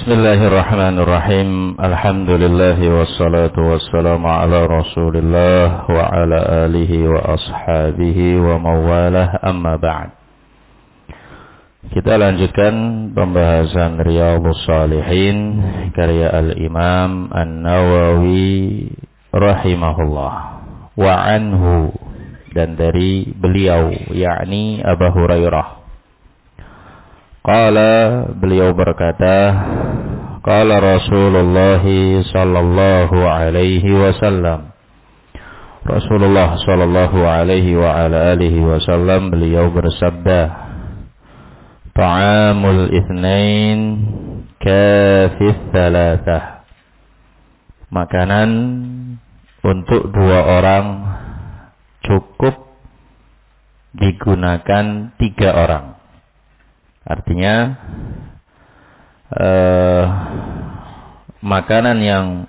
Bismillahirrahmanirrahim. Alhamdulillahi wassalatu wassalamu ala Rasulillah wa ala alihi wa ashabihi wa mawalah, amma ba'd. Kita lanjutkan pembahasan Riyadhus Shalihin karya Al-Imam An-Nawawi rahimahullah. Wa anhu, dan dari beliau, yakni Abu Hurairah. Qala, beliau berkata, qala Rasulullah sallallahu alaihi wasallam. Rasulullah sallallahu alaihi wa ala alihi wasallam beliau bersabda, ta'amul itsnain kafis thalathah. Makanan untuk dua orang cukup digunakan tiga orang. Artinya makanan yang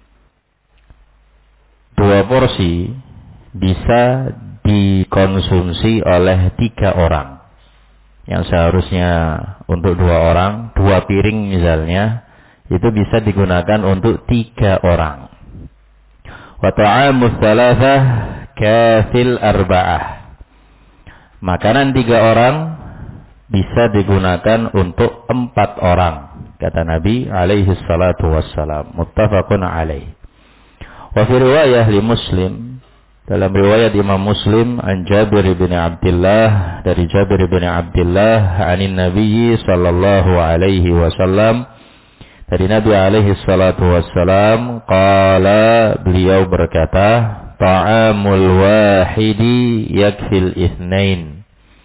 dua porsi bisa dikonsumsi oleh tiga orang. Yang seharusnya untuk dua orang, dua piring misalnya, itu bisa digunakan untuk tiga orang. Wa ta'amus thalathah kafil arba'ah. Makanan tiga orang bisa digunakan untuk empat orang, kata Nabi alaihi salatu wassalam. Muttafaqun alaih. Wa fi riwayah li Muslim, dalam riwayat Imam Muslim, an Jabir bin Abdullah, dari Jabir bin Abdullah, anin Nabi sallallahu alaihi wasallam, dari Nabi alaihi salatu wassalam, qala, beliau berkata, ta'amul wahidi yakfil itsnain.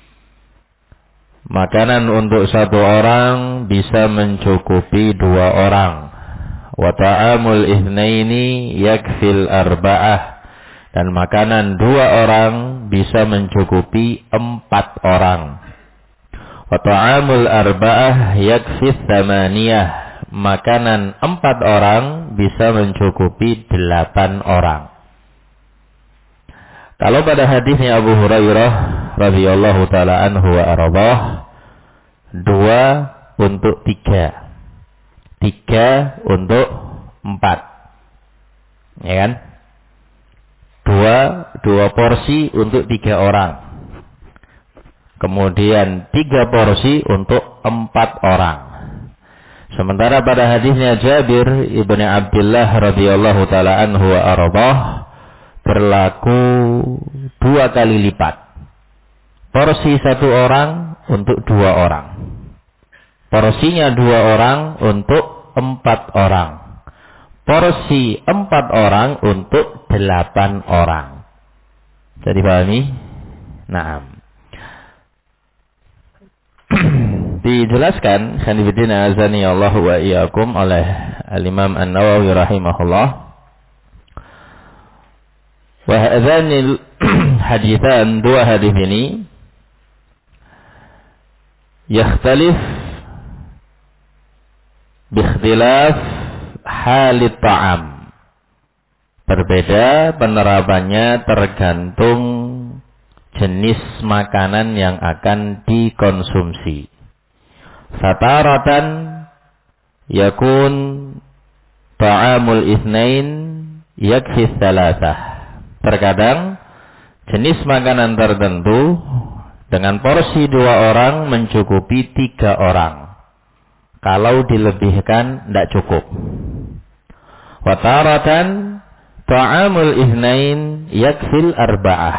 Makanan untuk satu orang bisa mencukupi dua orang. Wa ta'amul itsnaini yakfil arba'ah. Dan makanan dua orang bisa mencukupi empat orang. Wa ta'amul arba'ah yakfis tsamaniyah. Makanan empat orang bisa mencukupi 8 orang. Kalau pada hadisnya Abu Hurairah radhiyallahu taala anhu wa ardhah, 2 untuk 3, 3 untuk 4, ya kan? 2 porsi untuk 3 orang. Kemudian 3 porsi untuk 4 orang. Sementara pada hadisnya Jabir ibn Abdullah radhiyallahu taala anhu wa ardhah, berlaku 2 kali lipat. Porsi 1 orang untuk 2 orang. Porsinya 2 orang untuk 4 orang. Porsi 4 orang untuk 8 orang. Jadi dipahami? Naam. Dijelaskan khanifidina azani Allah wa iyyakum oleh Al-Imam An-Nawawi rahimahullah. Wa hadzanil haditsan, 2 hadis ini yakhtalif biikhtilaf halit ta'am. Berbeda penerapannya tergantung jenis makanan yang akan dikonsumsi. Fataratan yakun ta'amul itsnain yakfi tsalatsah. Terkadang jenis makanan tertentu dengan porsi 2 orang mencukupi 3 orang. Kalau dilebihkan tidak cukup. Wa taratan ta'amul itsnain yakfil arba'ah.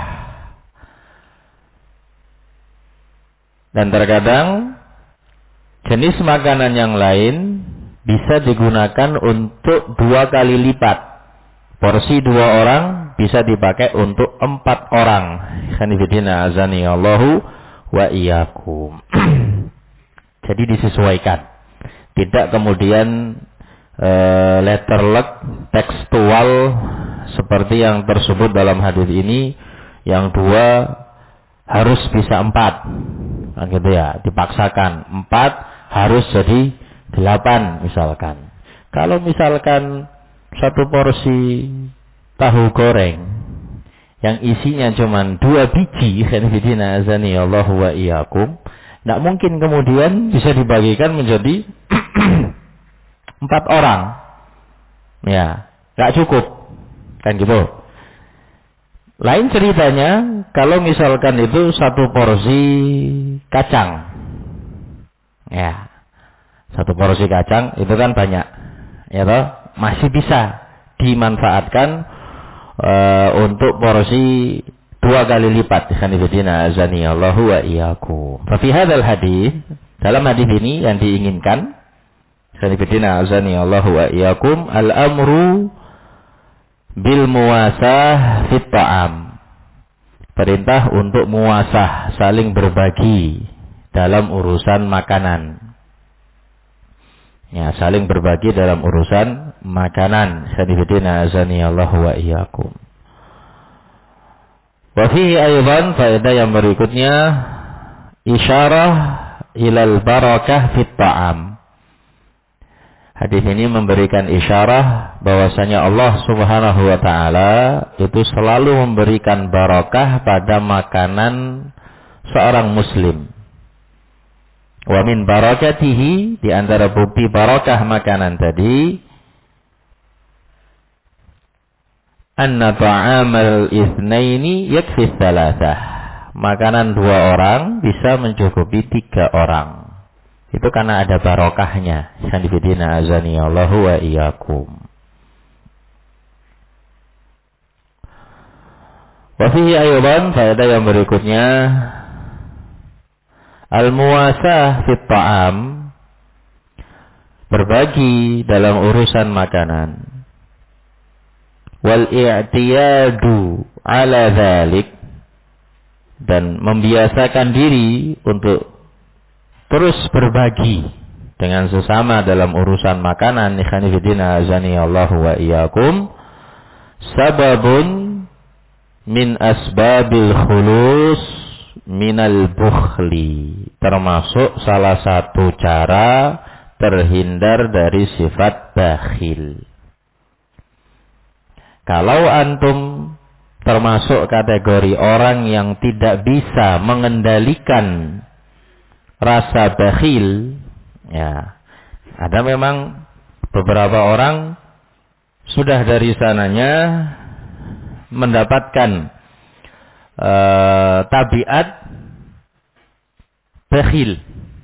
Dan terkadang jenis makanan yang lain bisa digunakan untuk 2 kali lipat. Porsi 2 orang bisa dipakai untuk 4 orang. Khanifidina azani Allahu wa iyyakum. Jadi disesuaikan. Tidak kemudian letterlek tekstual seperti yang tersebut dalam hadis ini, yang 2 harus bisa 4. Nah, gitu ya, dipaksakan 4 harus jadi 8 misalkan. Kalau misalkan 1 porsi tahu goreng yang isinya cuma 2 biji, khanifidina azani Allahu wa iyyakum, tidak mungkin kemudian bisa dibagikan menjadi 4 orang. Ya, nggak cukup. Kan gitu. Lain ceritanya, kalau misalkan itu 1 porsi kacang. Ya, 1 porsi kacang itu kan banyak. Ya toh, masih bisa dimanfaatkan untuk porsi 2 kali lipat. Ikhwanifidina azani Allahu wa iyyakum. Fa fi hadzal hadis, dalam hadis ini yang diinginkan, ikhwanifidina azani Allahu wa iyyakum, al-amru bil muwasah fit ta'am. Perintah untuk muwasah, saling berbagi dalam urusan makanan. Ya, saling berbagi dalam urusan makanan. Ikhwanifidina azani Allahu wa iyyakum. Wa fihi aydan, faedah yang berikutnya, isyarah ilal barakah fit ta'am. Hadis ini memberikan isyarah bahwasanya Allah Subhanahu wa taala itu selalu memberikan barakah pada makanan seorang muslim. Wa min barakatihi, di antara bukti barakah makanan tadi, anna ta'amal itsnaini yakfi tsalatsah. Makanan 2 orang bisa mencukupi 3 orang. Itu karena ada barokahnya. Sanifidina azani Allahu wa iyyakum. Wa fihi aydan, faedah yang berikutnya, al-muwasah fit ta'am, berbagi dalam urusan makanan. Wal i'tiyadu ala dzalik, dan membiasakan diri untuk terus berbagi dengan sesama dalam urusan makanan. Ikhwanifidina azani Allahu wa iyyakum, sababun min asbabil khulus minal bukhli, termasuk salah satu cara terhindar dari sifat bakhil. Kalau antum termasuk kategori orang yang tidak bisa mengendalikan rasa bakhil, ya, ada memang beberapa orang sudah dari sananya mendapatkan tabiat bakhil.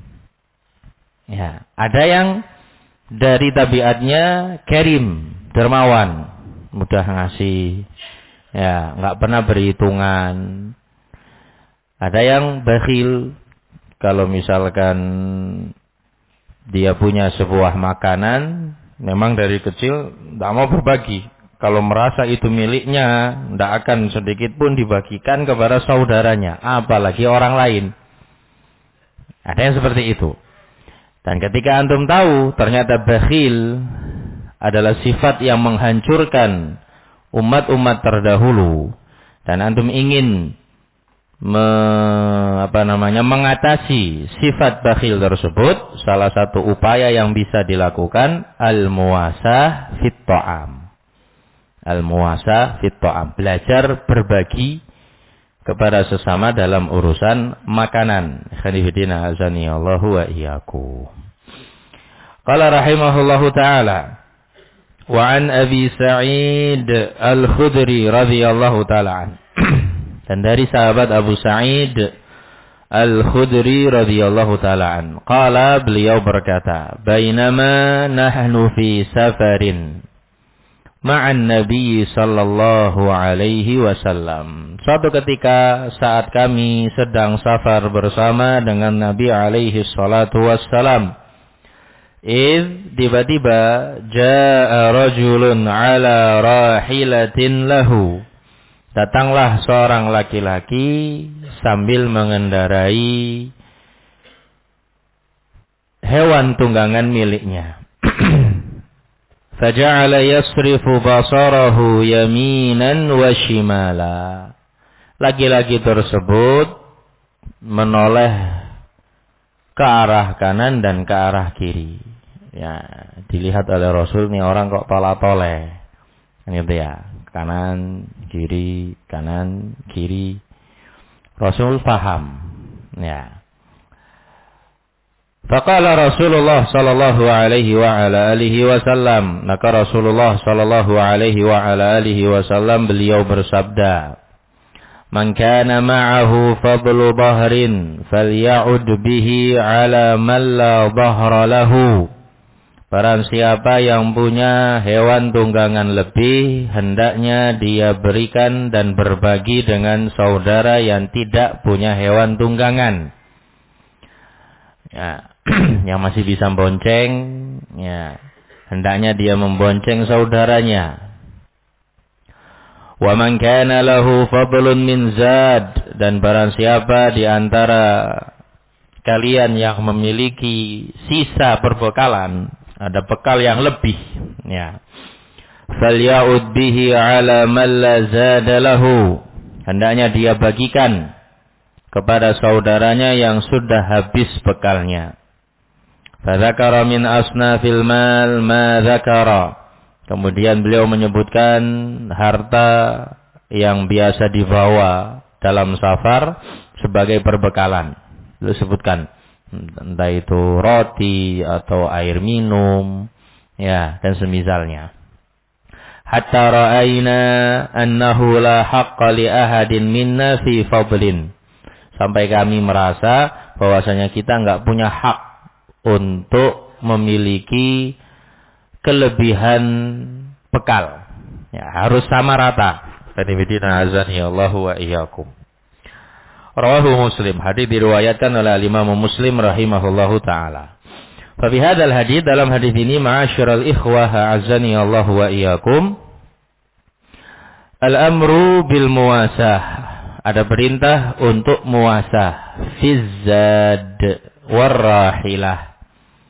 Ya, ada yang dari tabiatnya karim, dermawan, mudah ngasih, ya, nggak pernah berhitungan. Ada yang bakhil, kalau misalkan dia punya sebuah makanan, memang dari kecil tidak mau berbagi. Kalau merasa itu miliknya, tidak akan sedikit pun dibagikan kepada saudaranya, apalagi orang lain. Ada yang seperti itu. Dan ketika antum tahu ternyata bakhil adalah sifat yang menghancurkan umat-umat terdahulu, dan antum ingin mengatasi sifat bakhil tersebut, salah satu upaya yang bisa dilakukan al-muwasah fit ta'am. Al-muwasah fit ta'am, belajar berbagi kepada sesama dalam urusan makanan. Khanifidina azani Allahu wa iyyakum. Qala rahimahullahu ta'ala, wa an Abi Sa'id Al-Khudri radhiyallahu ta'ala an. Dan dari sahabat Abu Sa'id Al-Khudri radhiyallahu ta'ala an, qala, beliau berkata, bainama nahnu fi safarin ma'an Nabi sallallahu alaihi wasallam. Suatu ketika saat kami sedang safar bersama dengan Nabi alaihi salatu wassalam, tiba-tiba jaa rajulun ala rahilatin lahu, datanglah seorang laki-laki sambil mengendarai hewan tunggangan miliknya. Faja'ala yasrifu basarahu yaminan wa shimala. Laki-laki tersebut menoleh ke arah kanan dan ke arah kiri. Ya, dilihat oleh Rasul, nih orang kok tola-toleh. Gitu ya. Kanan, kiri. Rasul paham. Ya. Faqala Rasulullah sallallahu alaihi wa ala alihi wasallam. Maka Rasulullah sallallahu alaihi wa ala alihi wasallam beliau bersabda, "Man kana ma'ahu fadlu dhahrin falya'ud bihi ala man la dhahra lahu." Barang siapa yang punya hewan tunggangan lebih, hendaknya dia berikan dan berbagi dengan saudara yang tidak punya hewan tunggangan. Ya, yang masih bisa bonceng, ya, hendaknya dia membonceng saudaranya. Wa man kana lahu fadlun min zad, dan barang siapa di antara kalian yang memiliki sisa perbekalan, ada bekal yang lebih, ya, falya'ud bihi ala man la zada lahu, hendaknya dia bagikan kepada saudaranya yang sudah habis bekalnya. Fadzakara min asnafil mal ma dzakara. Kemudian beliau menyebutkan harta yang biasa dibawa dalam safar sebagai perbekalan. Beliau sebutkan entah itu roti atau air minum, ya, dan semisalnya. Hatta ra'ayna annahu la haqqa li ahadin minna fi fadlin. Sampai kami merasa bahwasanya kita enggak punya hak untuk memiliki kelebihan bekal. Ya, harus sama rata. Fanibidina azani Allahu wa iyyakum. Rawahu Muslim. Hadis diriwayatkan oleh Imam Muslim rahimahullahu taala. Fa fi hadzal hadis, dalam hadis ini, ma'asyiral ikhwah azani Allahu wa iyyakum, al-amru bil muwasah. Ada perintah untuk muwasah fizzad warrahilah.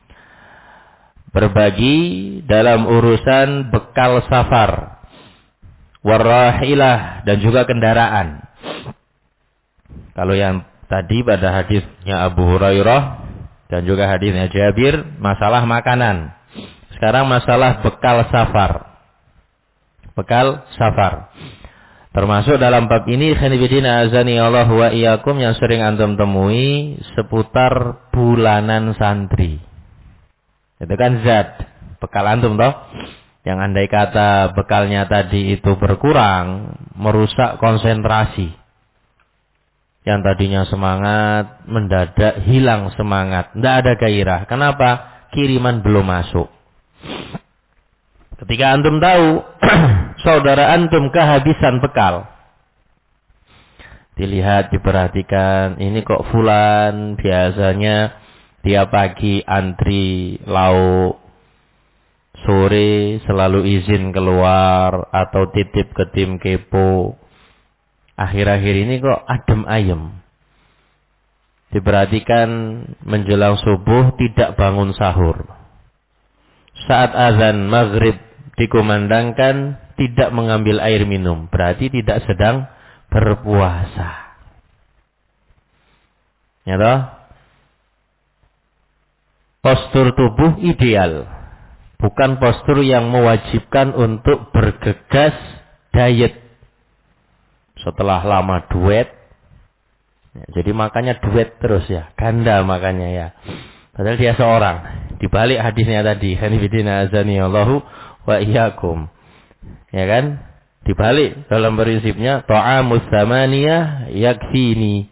Berbagi dalam urusan bekal safar. Warrahilah, dan juga kendaraan. Kalau yang tadi pada hadisnya Abu Hurairah dan juga hadisnya Jabir, masalah makanan. Sekarang masalah bekal safar. Bekal safar. Termasuk dalam bab ini, khanifidina azani Allah wa iyyakum, yang sering antum temui seputar bulanan santri. Itu kan zat, bekal antum toh. Yang andai kata bekalnya tadi itu berkurang, merusak konsentrasi. Yang tadinya semangat, mendadak hilang semangat. Tidak ada gairah. Kenapa? Kiriman belum masuk. Ketika antum tahu saudara antum kehabisan bekal, dilihat, diperhatikan, ini kok fulan biasanya tiap pagi antri lauk, sore selalu izin keluar atau titip ke tim kepo, akhir-akhir ini kok adem ayem. Diperhatikan, menjelang subuh tidak bangun sahur. Saat azan maghrib dikumandangkan tidak mengambil air minum, berarti tidak sedang berpuasa. Ya toh? Postur tubuh ideal, bukan postur yang mewajibkan untuk bergegas diet. Setelah lama duet, ya, jadi makannya duet terus ya, ganda makannya ya. Padahal dia seorang. Dibalik hadisnya tadi, hanifidina azani Allahu wa iyyakum. Ya kan? Dibalik dalam prinsipnya, ta'amus tsamaniyah yakfini.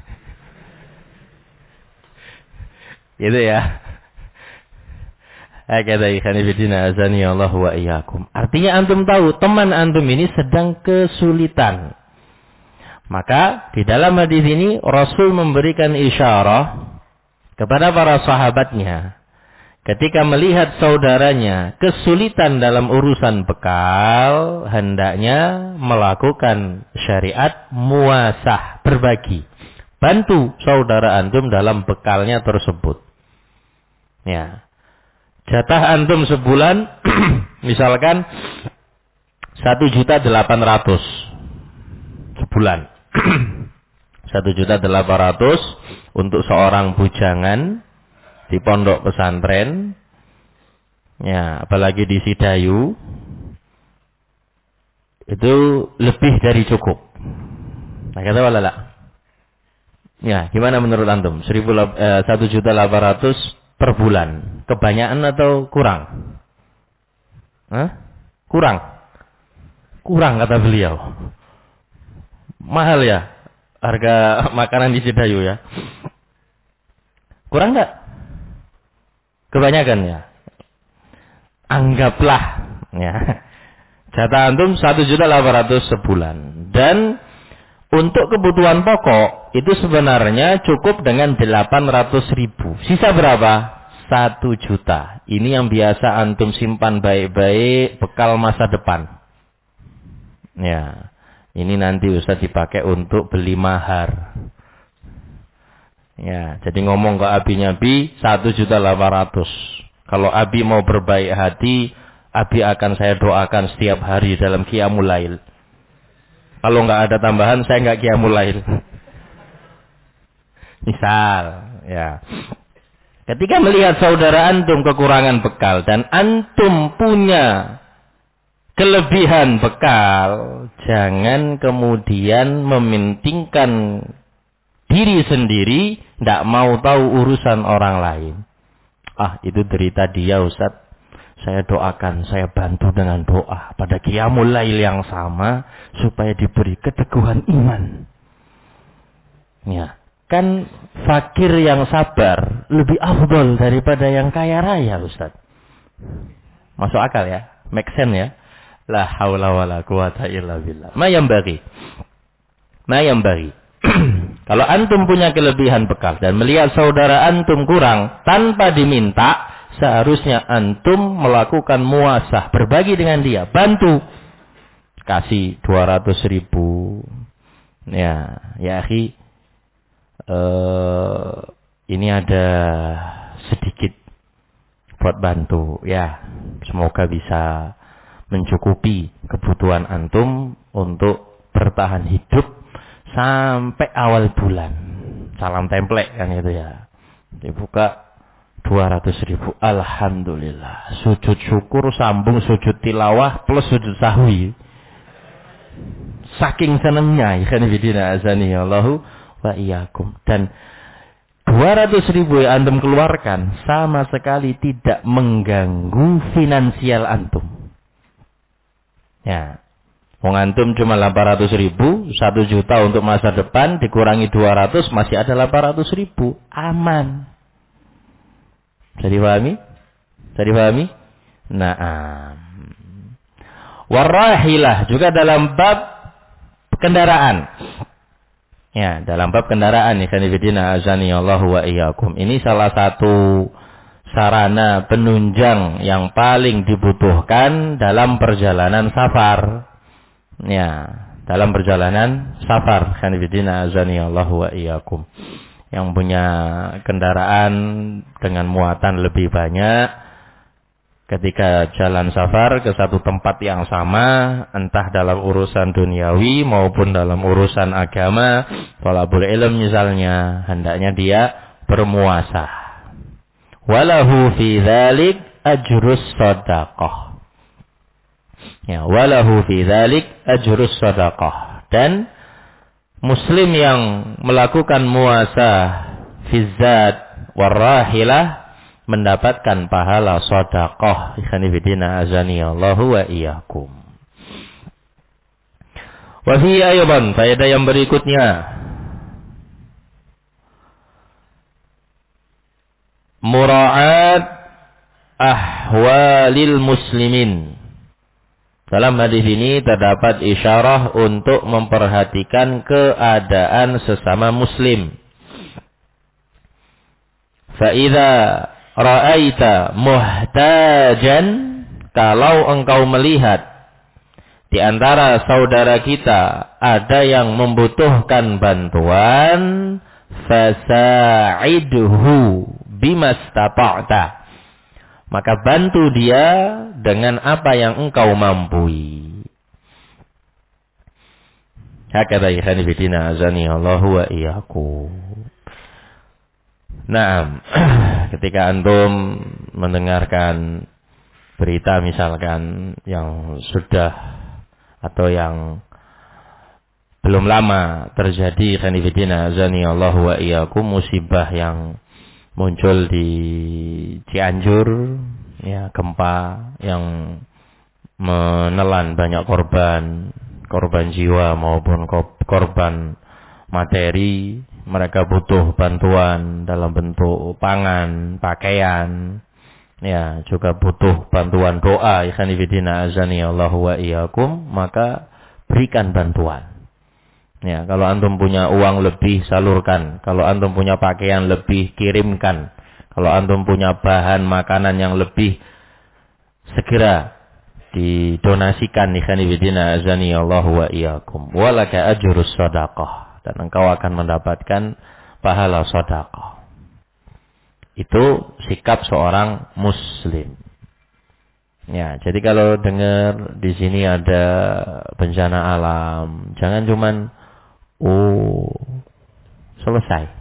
Gitu ya. Kata hanifidina azani Allahu wa iyyakum. Artinya antum tahu teman antum ini sedang kesulitan. Maka di dalam hadis ini Rasul memberikan isyarah kepada para sahabatnya, ketika melihat saudaranya kesulitan dalam urusan bekal, hendaknya melakukan syariat muwasah, berbagi. Bantu saudara antum dalam bekalnya tersebut. Ya. Jatah antum sebulan misalkan 1.800.000 sebulan. 1.800.000 untuk seorang bujangan di pondok pesantren, ya, apalagi di Sidayu, itu lebih dari cukup. Nah, kata walala. Ya, gimana menurut antum? 1.800.000 per bulan. Kebanyakan atau kurang? Hah? Kurang. Kurang kata beliau. Mahal ya harga makanan di Cidayu ya. Kurang nggak? Kebanyakan ya. Anggaplah ya. Jatah antum 1.800.000 sebulan. Dan untuk kebutuhan pokok itu sebenarnya cukup dengan 800.000. Sisa berapa? 1 juta. Ini yang biasa antum simpan baik-baik bekal masa depan. Ya. Ini nanti Ustaz dipakai untuk beli mahar. Ya, jadi ngomong ke abinya, Bi, 1.800.000. Kalau Abi mau berbaik hati, Abi akan saya doakan setiap hari dalam qiyamul lail. Kalau nggak ada tambahan, saya nggak qiyamul lail. Misal, ya. Ketika melihat saudara antum kekurangan bekal dan antum punya kelebihan bekal, jangan kemudian mementingkan diri sendiri, tidak mau tahu urusan orang lain. Ah, itu derita dia Ustaz. Saya doakan, saya bantu dengan doa pada qiyamul lail yang sama supaya diberi keteguhan iman. Ya, kan fakir yang sabar lebih afdol daripada yang kaya raya, Ustaz. Masuk akal ya? Make sense ya? La haula wala quwata illa billah. Ma yang bagi. Kalau antum punya kelebihan bekal dan melihat saudara antum kurang tanpa diminta, seharusnya antum melakukan muasah, berbagi dengan dia, bantu. Kasih 200.000. Ya akhi, ini ada sedikit buat bantu. Ya, semoga bisa mencukupi kebutuhan antum untuk bertahan hidup sampai awal bulan. Salam template kan itu ya. Dibuka 200.000. Alhamdulillah. Sujud syukur sambung sujud tilawah plus sujud sahwi. Saking senangnya ikhwan fillah azani Allahu wa iyyakum. Dan 200.000 yang antum keluarkan sama sekali tidak mengganggu finansial antum. Ya. Wong antum cuma 800.000, 1 juta untuk masa depan dikurangi 200 masih ada 800.000, aman. Bisa dipahami? Naam. Warahilah juga dalam bab kendaraan. Ya, dalam bab kendaraan ikhwan fillah azani Allah wa iyyakum. Ini salah satu sarana penunjang yang paling dibutuhkan dalam perjalanan safar. Ya, dalam perjalanan safar, khanifidina azani Allah wa iyyakum. Yang punya kendaraan dengan muatan lebih banyak, ketika jalan safar ke satu tempat yang sama, entah dalam urusan duniawi maupun dalam urusan agama, thalabul ilm misalnya, hendaknya dia bermuasah. Walahu fi dzalik ajrus shadaqah. Ya, walahu fi dzalik ajrus shadaqah. Dan muslim yang melakukan muasah fi zat warahilah mendapatkan pahala shadaqah. Ikhwani fillah azani Allahu wa iyyakum. Wa fi aydan faedah yang berikutnya, mura'at ahwalil muslimin. Dalam hadis ini terdapat isyarah untuk memperhatikan keadaan sesama muslim. Fa idza ra'aita muhtajan, kalau engkau melihat di antara saudara kita ada yang membutuhkan bantuan, fasa'idhu bimastata'ta, maka bantu dia dengan apa yang engkau mampu. Hakadha ikhwani fillah azani Allahu wa iyyakum. Nah, ketika antum mendengarkan berita misalkan yang sudah atau yang belum lama terjadi khanifidina azani Allah wa iyyakum musibah yang muncul di Cianjur, ya, gempa yang menelan banyak korban jiwa maupun korban materi. Mereka butuh bantuan dalam bentuk pangan, pakaian, ya, juga butuh bantuan doa. Ikhwani fillah azani Allah wa iyyakum, maka berikan bantuan. Ya, kalau antum punya uang lebih, salurkan. Kalau antum punya pakaian lebih, kirimkan. Kalau antum punya bahan makanan yang lebih, segera didonasikan. Ikhwani fillah azani Allah wa iyyakum. Walaka ajrus shadaqah, dan engkau akan mendapatkan pahala sedekah. Itu sikap seorang muslim. Ya, jadi kalau dengar di sini ada bencana alam, jangan cuman selesai.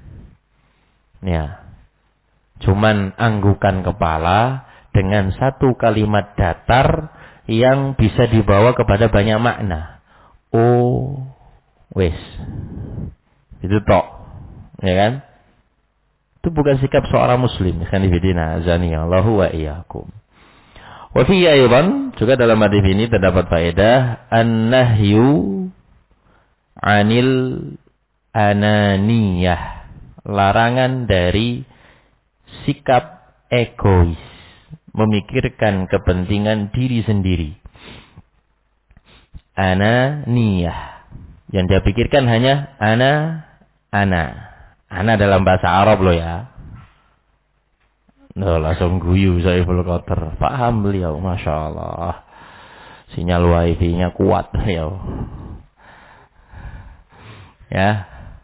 Ya. Cuman anggukan kepala dengan satu kalimat datar yang bisa dibawa kepada banyak makna. Wes. Itu tok. Ya kan? Itu bukan sikap seorang muslim. Khanifidina azani Allahu wa iyyakum. Wa fi aydan, juga dalam hadis ini terdapat faedah an-nahyu 'anil ananiyah. Larangan dari sikap egois, memikirkan kepentingan diri sendiri. Ananiyah. Yang dia pikirkan hanya ana. Ana dalam bahasa Arab loh ya. Loh, langsung guyu Saiful Qatar. Paham beliau, Masya Allah. Sinyal wifi-nya kuat beliau. Ya.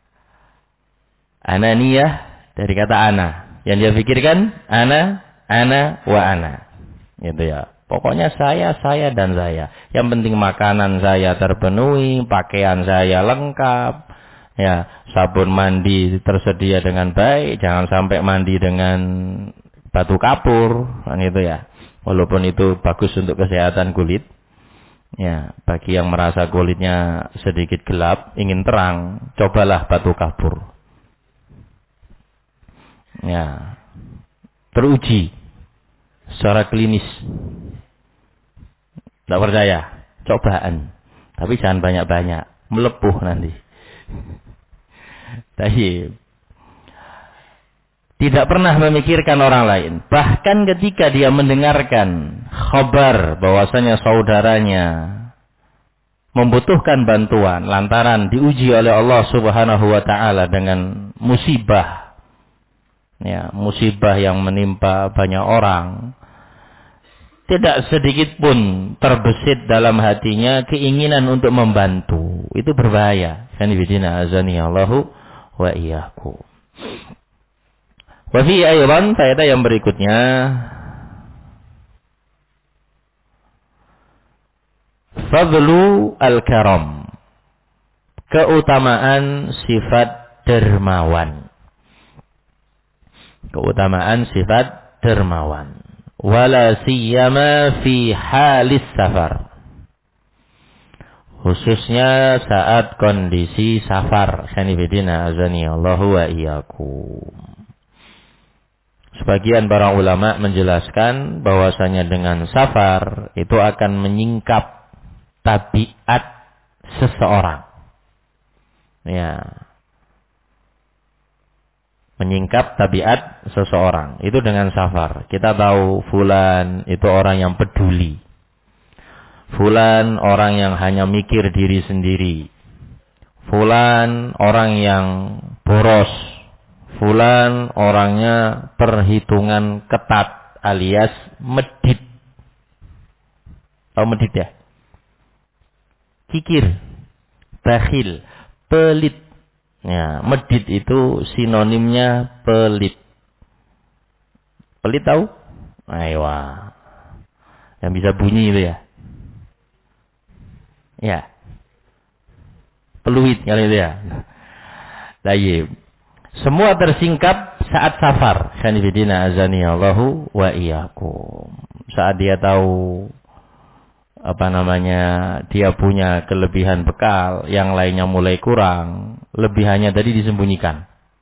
Ananiyah dari kata ana. Yang dia pikirkan ana, wa ana. Gitu ya. Pokoknya saya dan saya. Yang penting makanan saya terpenuhi, pakaian saya lengkap. Ya, sabun mandi tersedia dengan baik, jangan sampai mandi dengan batu kapur, kan itu ya. Walaupun itu bagus untuk kesehatan kulit. Ya, bagi yang merasa kulitnya sedikit gelap, ingin terang, cobalah batu kapur. Ya. Teruji secara klinis. Tidak percaya? Cobaan. Tapi jangan banyak-banyak, melepuh nanti. Tidak pernah memikirkan orang lain. Bahkan ketika dia mendengarkan khabar bahwasanya saudaranya membutuhkan bantuan lantaran diuji oleh Allah Subhanahu wa taala dengan musibah. Ya, musibah yang menimpa banyak orang. Tidak sedikit pun terbesit dalam hatinya keinginan untuk membantu. Itu berbahaya. Khanifidina azani Allahu wa iyyakum. Wa fi aydan, faedah yang berikutnya, fadlu al-karam. Keutamaan sifat dermawan. Keutamaan sifat dermawan. Wala siyama fi halis safar. Khususnya saat kondisi safar. Khanifidina azani Allahu wa iyyakum. Sebagian para ulama menjelaskan bahwasanya dengan safar itu akan menyingkap tabiat seseorang. Ya. Menyingkap tabiat seseorang. Itu dengan safar. Kita tahu fulan itu orang yang peduli. Fulan orang yang hanya mikir diri sendiri. Fulan orang yang boros. Fulan orangnya perhitungan ketat alias medit. Tahu medit ya? Kikir, bakhil, pelit. Ya, medit itu sinonimnya pelit. Pelit tahu? Ayo. Yang bisa bunyi itu ya. Ya. Peluit kalau itu ya. Tayyib. Semua tersingkap saat safar. Khanifidina azani Allahu wa iyyakum. Saat dia tahu dia punya kelebihan bekal, yang lainnya mulai kurang, lebihannya tadi disembunyikan.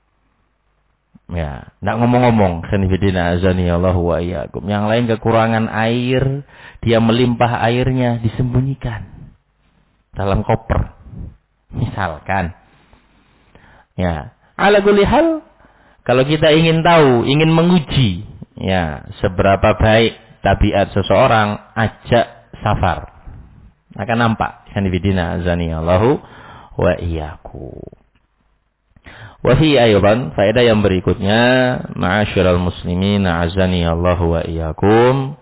Ya, enggak ngomong-ngomong, khanifidina azani Allah wa iyyakum. Yang lain kekurangan air, dia melimpah airnya disembunyikan dalam koper. Misalkan. Ya, ala kulli hal, kalau kita ingin tahu, ingin menguji ya seberapa baik tabiat seseorang, ajak safar. Akan nampak. Khanifidina azani Allahu wa iyyakum. Wa fi aydan, faedah yang berikutnya, ma'asyiral muslimin azani Allahu wa iyyakum.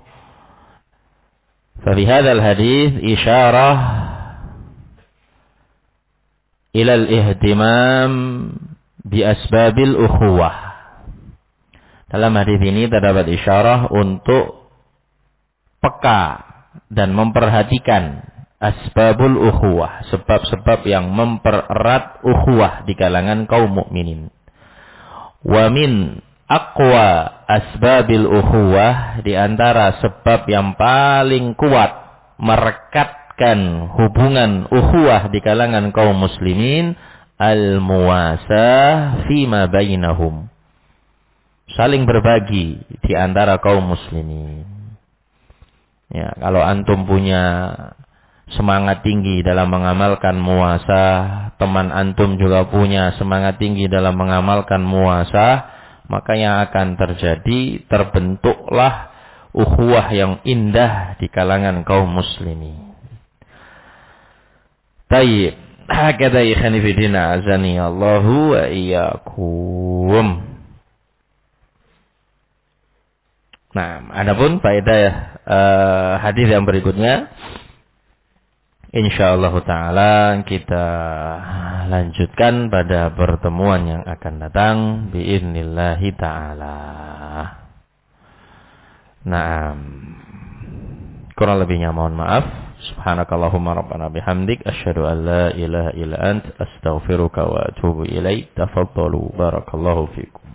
Fa fi hadzal hadits isyarah ila al-ihtimam bi asbabil ukhuwah. Dalam hadis ini terdapat isyarah untuk peka dan memperhatikan asbabul ukhuwah, sebab-sebab yang mempererat ukhuwah di kalangan kaum mukminin. Wa min aqwa asbabil ukhuwah, di antara sebab yang paling kuat merekatkan hubungan ukhuwah di kalangan kaum muslimin, al-muwasah fima bainahum. Saling berbagi di antara kaum muslimin. Ya, kalau antum punya semangat tinggi dalam mengamalkan muwasah, teman antum juga punya semangat tinggi dalam mengamalkan muwasah, maka yang akan terjadi, terbentuklah ukhuwah yang indah di kalangan kaum muslimin. Tayyib, hakadha ikhwani fillah azani Allahu wa iyyakum. Nah, adapun faedah hadis yang berikutnya, insyaallah taala kita lanjutkan pada pertemuan yang akan datang biidznillah taala. Naam. Kurang lebihnya mohon maaf. Subhanakallahumma rabbana bihamdik asyhadu an la ilaha illa ant astaghfiruka wa atubu ilaik. Tafadhalu barakallahu fikum.